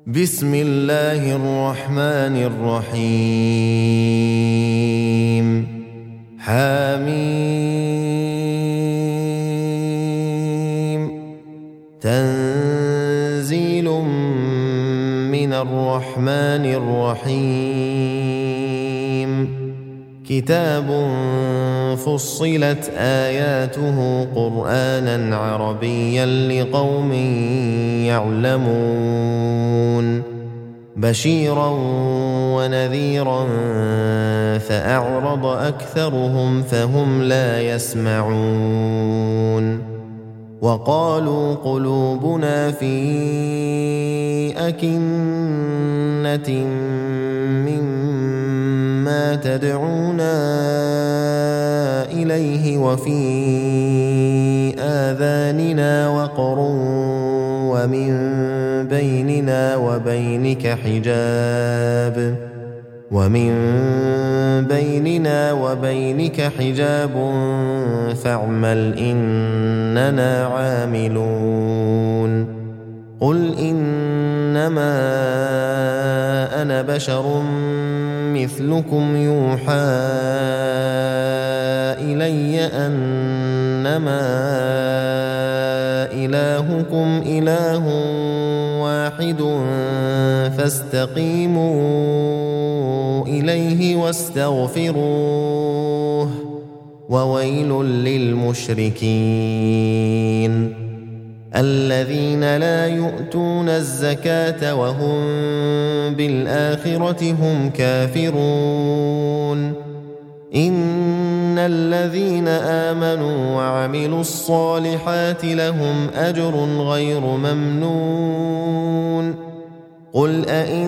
بسم الله الرحمن الرحيم حميم تنزيل من الرحمن الرحيم كتاب فصلت آياته قرآنا عربيا لقوم يعلمون بشيرا ونذيرا فأعرض أكثرهم فهم لا يسمعون وقالوا قلوبنا في أكنة مما تدعونا إليه وفي آذاننا وقر ومن بيننا وبينك حجاب فاعمل إننا عاملون قل إنما أنا بشر مثلكم يوحى إلي أنما إلهكم إله واحد فاستقيموا إليه واستغفروه وويل للمشركين الذين لا يؤتون الزكاة وهم بالآخرة هم كافرون إن الذين آمنوا وعملوا الصالحات لهم أجر غير ممنون قل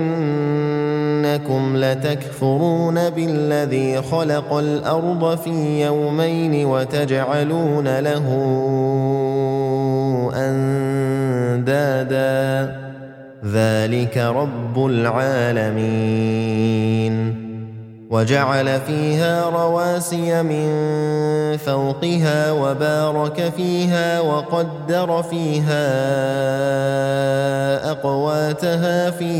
أئنكم لتكفرون بالذي خلق الأرض في يومين وتجعلون له أندادا ذلك رب العالمين وجعل فيها رواسي من فوقها وبارك فيها وقدر فيها أقواتها في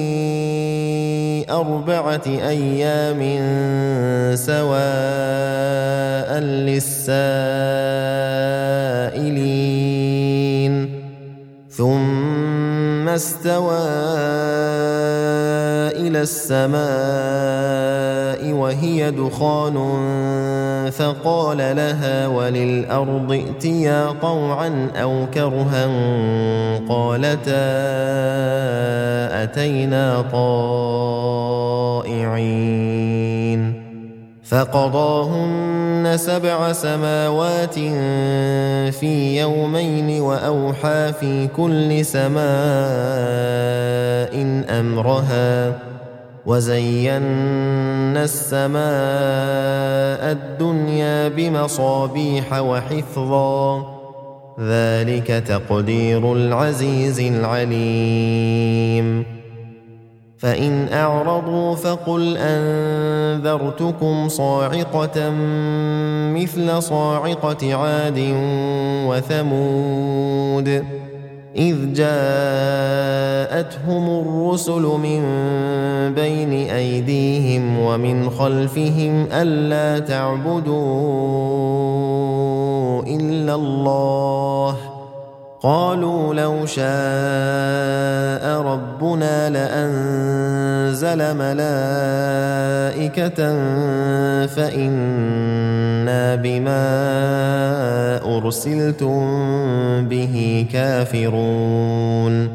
4 أيام سواء للسائلين ثم استوى إلى السماء وهي دخان فقال لها وللأرض ائتيا طوعا أو كرها قالتا أتينا طائعين فقضاهن 7 سماوات في يومين وأوحى في كل سماء أمرها وزينا السماء الدنيا بمصابيح وحفظا ذلك تقدير العزيز العليم فإن أعرضوا فقل أنذرتكم صاعقة مثل صاعقة عاد وثمود إذ جاءتهم الرسل من بين أيديهم ومن خلفهم ألا تعبدوا إلا الله قالوا لو شاء ربنا لأنزل ملائكة فإنا بما أرسلتم به كافرون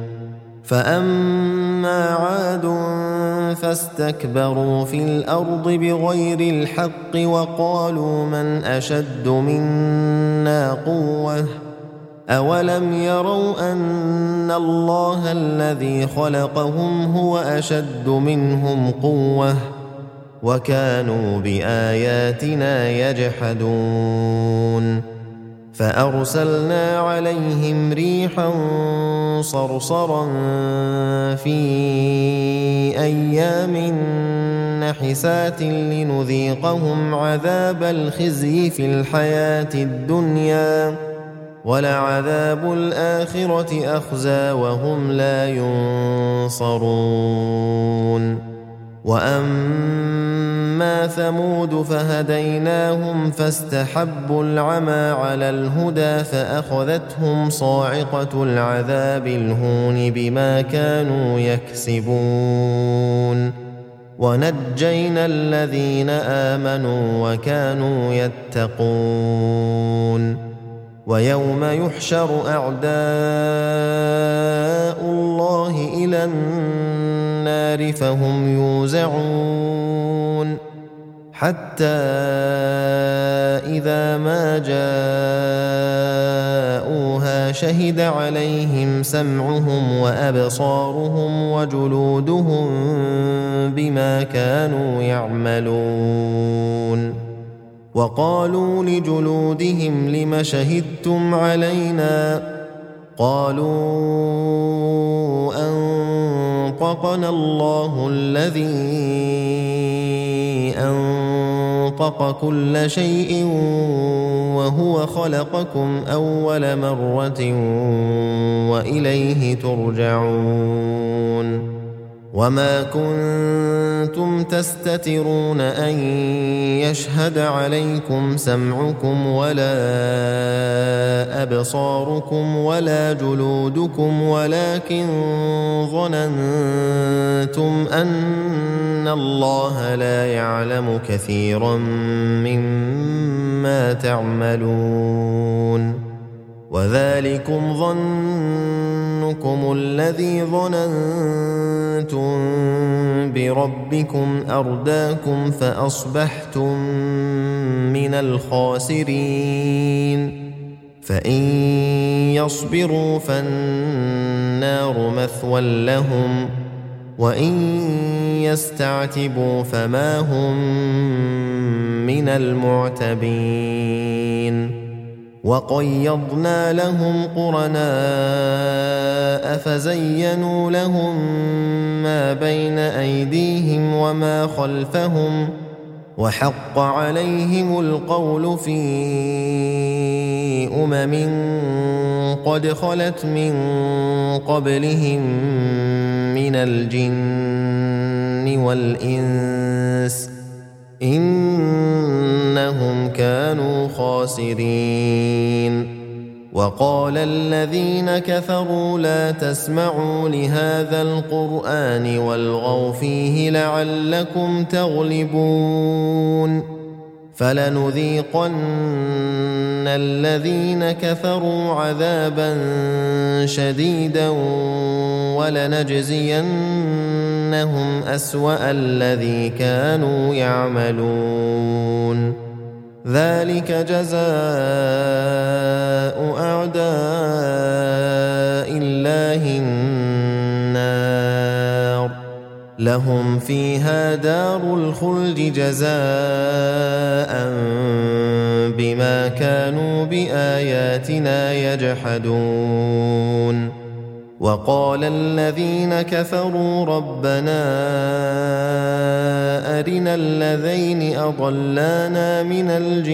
فأما عاد فاستكبروا في الأرض بغير الحق وقالوا من أشد منا قوة أولم يروا أن الله الذي خلقهم هو أشد منهم قوة وكانوا بآياتنا يجحدون فأرسلنا عليهم ريحا صرصرا في أيام نحسات لنذيقهم عذاب الخزي في الحياة الدنيا ولعذاب الآخرة أخزى وهم لا ينصرون وأما ثمود فهديناهم فاستحبوا العمى على الهدى فأخذتهم صاعقة العذاب الهون بما كانوا يكسبون ونجينا الذين آمنوا وكانوا يتقون ويوم يحشر أعداء الله إلى النار فهم يوزعون حتى إذا ما جاءوها شهد عليهم سمعهم وأبصارهم وجلودهم بما كانوا يعملون وقالوا لجلودهم لم شهدتم علينا قالوا أنطقنا الله الذي أنطق كل شيء وهو خلقكم أول مرة وإليه ترجعون وما كنتم تستترون أن يشهد عليكم سمعكم ولا أبصاركم ولا جلودكم ولكن ظننتم أن الله لا يعلم كثيرا مما تعملون وذلكم ظنكم الذي ظننتم بربكم أرداكم فأصبحتم من الخاسرين فإن يصبروا فالنار مثوى لهم وإن يستعتبوا فما هم من المعتبين وقيضنا لهم قرناء فزينوا لهم ما بين أيديهم وما خلفهم وحق عليهم القول في قد خلت من قبلهم من الجن والإنس إنهم كانوا خاسرين وقال الذين كفروا لا تسمعوا لهذا القرآن والغوا فيه لعلكم تغلبون فلنذيقن الذين كفروا عذابا شديدا ولنجزينهم أسوأ الذي كانوا يعملون ذلك جزاء أعداء الله النار لهم فيها دار الخلد جزاء بما كانوا بآياتنا يجحدون وقال الذين كفروا ربنا أرنا الذين أضلانا من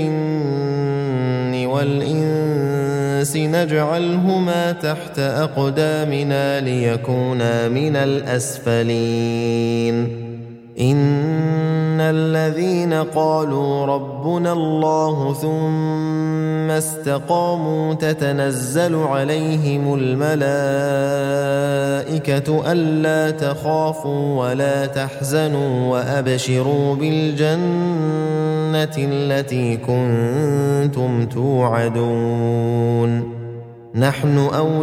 الجن والإنس نجعلهما تحت أقدامنا ليكونا من الأسفلين إن الذين قالوا ربنا الله ثم استقاموا تتنزل عليهم الملائكة ألا تخافوا ولا تحزنوا وأبشروا بالجنة التي كنتم توعدون نحن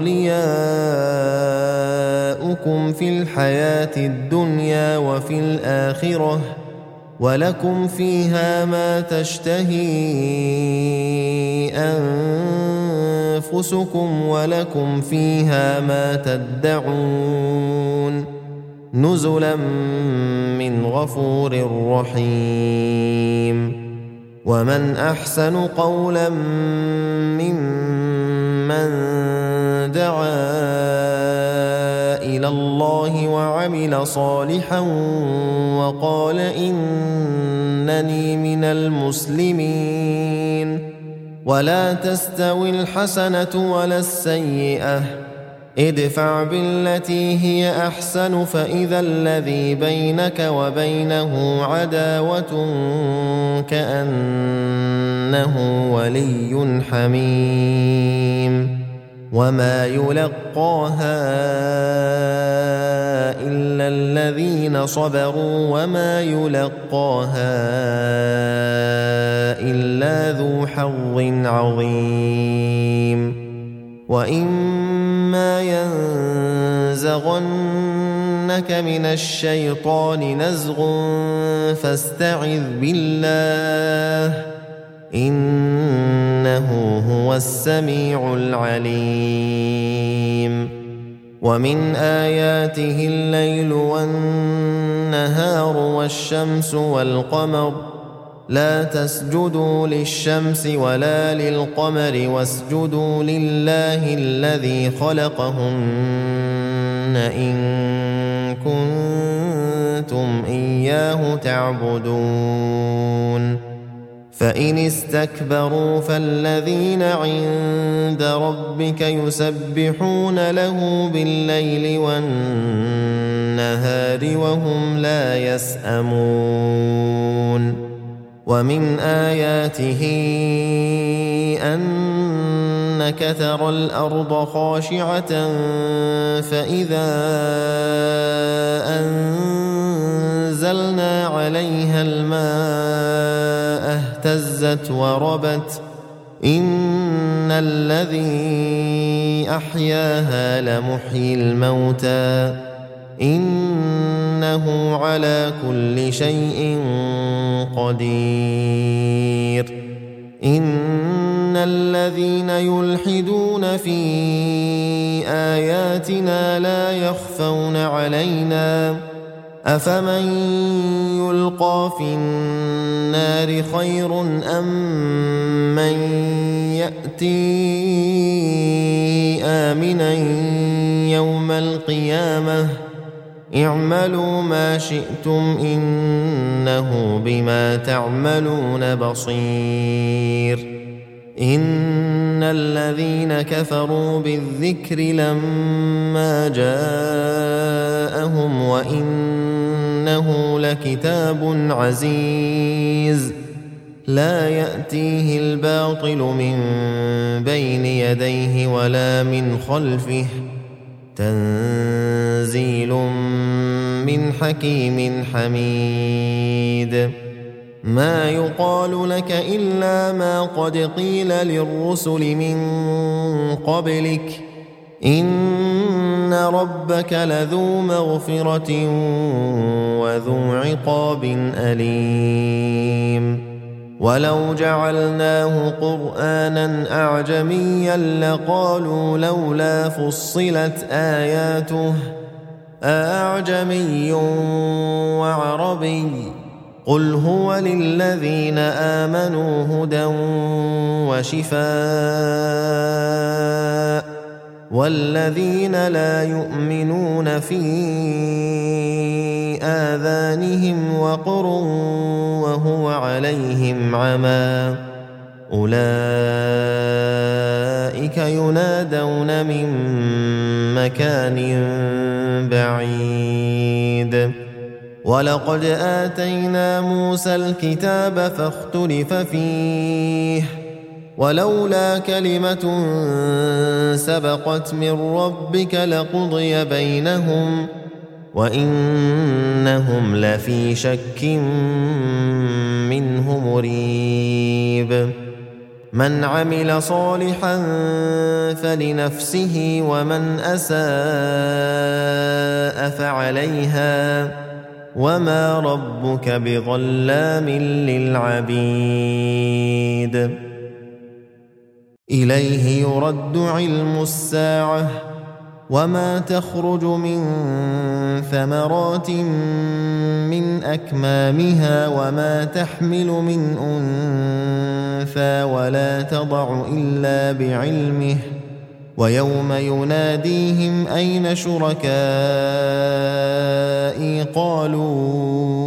أولياؤكم في الحياة الدنيا وفي الآخرة ولكم فيها ما تشتهي أنفسكم ولكم فيها ما تدعون نزلا من غفور رحيم ومن أحسن قولا ممن دعا إلى الله وعمل صالحا وقال إنني من المسلمين ولا تستوي الحسنة ولا السيئة ادفع بالتي هي أحسن فإذا الذي بينك وبينه عداوة كأنه ولي حميم وما يلقاها إلا الذين صبروا وما يلقاها إلا ذو حظ عظيم وإما ينزغنك من الشيطان نزغ فاستعذ بالله إنه هو السميع العليم ومن آياته الليل والنهار والشمس والقمر لا تسجدوا للشمس ولا للقمر واسجدوا لله الذي خلقهن إن كنتم إياه تعبدون فإن استكبروا فالذين عند ربك يسبحون له بالليل والنهار وهم لا يسأمون ومن آياته أنك ترى الأرض خاشعة فإذا أنزلنا عليها الماء اهتزت وربت إن الذي أحياها لمحيي الموتى إنه على كل شيء قدير إن الذين يلحدون في آياتنا لا يخفون علينا أفمن يلقى في النار خير أم من يأتي آمنا يوم القيامة اعملوا ما شئتم إنه بما تعملون بصير إن الذين كفروا بالذكر لما جاءهم وإنه لكتاب عزيز لا يأتيه الباطل من بين يديه ولا من خلفه تنزيل من حكيم حميد ما يقال لك إلا ما قد قيل للرسل من قبلك إن ربك لذو مغفرة وذو عقاب أليم ولو جعلناه قرآنا أعجميا لقالوا لولا فصلت آياته أعجمي وعربي قل هو للذين آمنوا هدى وشفاء والذين لا يؤمنون في آذانهم وقر وهو عليهم عمى أولئك ينادون من مكان بعيد ولقد آتينا موسى الكتاب فاختلف فيه ولولا كلمة سبقت من ربك لقضي بينهم وإنهم لفي شك منه مريب من عمل صالحا فلنفسه ومن أساء فعليها وما ربك بظلام للعبيد إليه يرد علم الساعة وما تخرج من ثمرات من أكمامها وما تحمل من أنثى ولا تضع إلا بعلمه ويوم يناديهم أين شركائي قالوا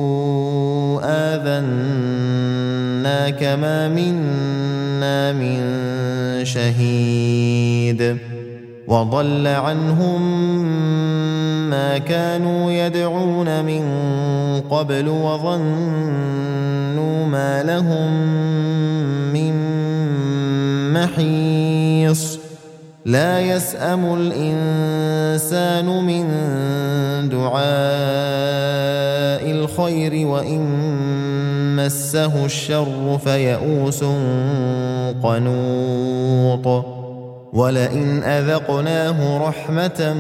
آذناك ما منا من شهيد وضل عنهم ما كانوا يدعون من قبل وظنوا ما لهم من محيص لا يسأم الإنسان من دعاء الخير وإن مسه الشر فيئوس قنوط ولئن أذقناه رحمة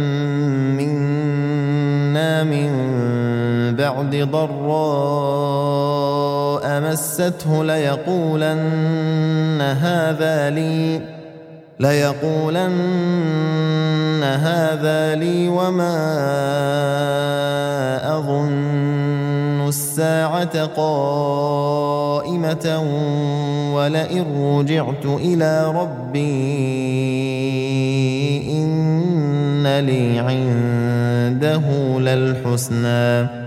منا من بعد ضراء مسته ليقولن هذا لي وما أظن الساعة قائمة ولئن رجعت إلى ربي إن لي عنده للحسنى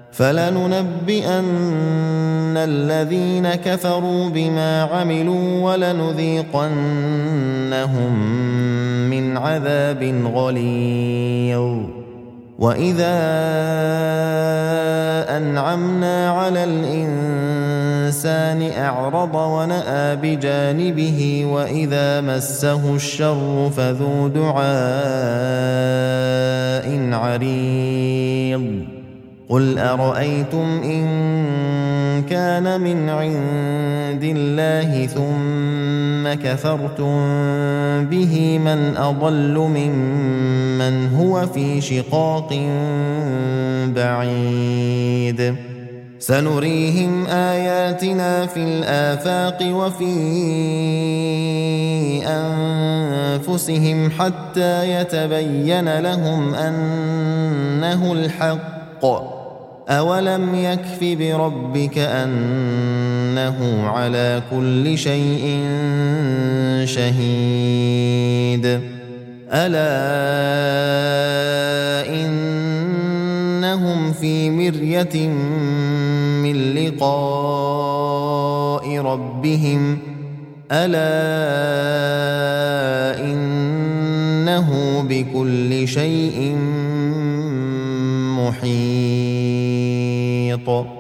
فلننبئن الذين كفروا بما عملوا ولنذيقنهم من عذاب غليظ وإذا أنعمنا على الإنسان أعرض ونأى بجانبه وإذا مسه الشر فذو دعاء عريض قل أرأيتم إن كان من عند الله ثم كفرتم به من أضل ممن هو في شقاق بعيد سنريهم آياتنا في الآفاق وفي أنفسهم حتى يتبين لهم أنه الحق أولم يكف بربك أنه على كل شيء شهيد ألا إنهم في مرية من لقاء ربهم ألا إنه بكل شيء محيط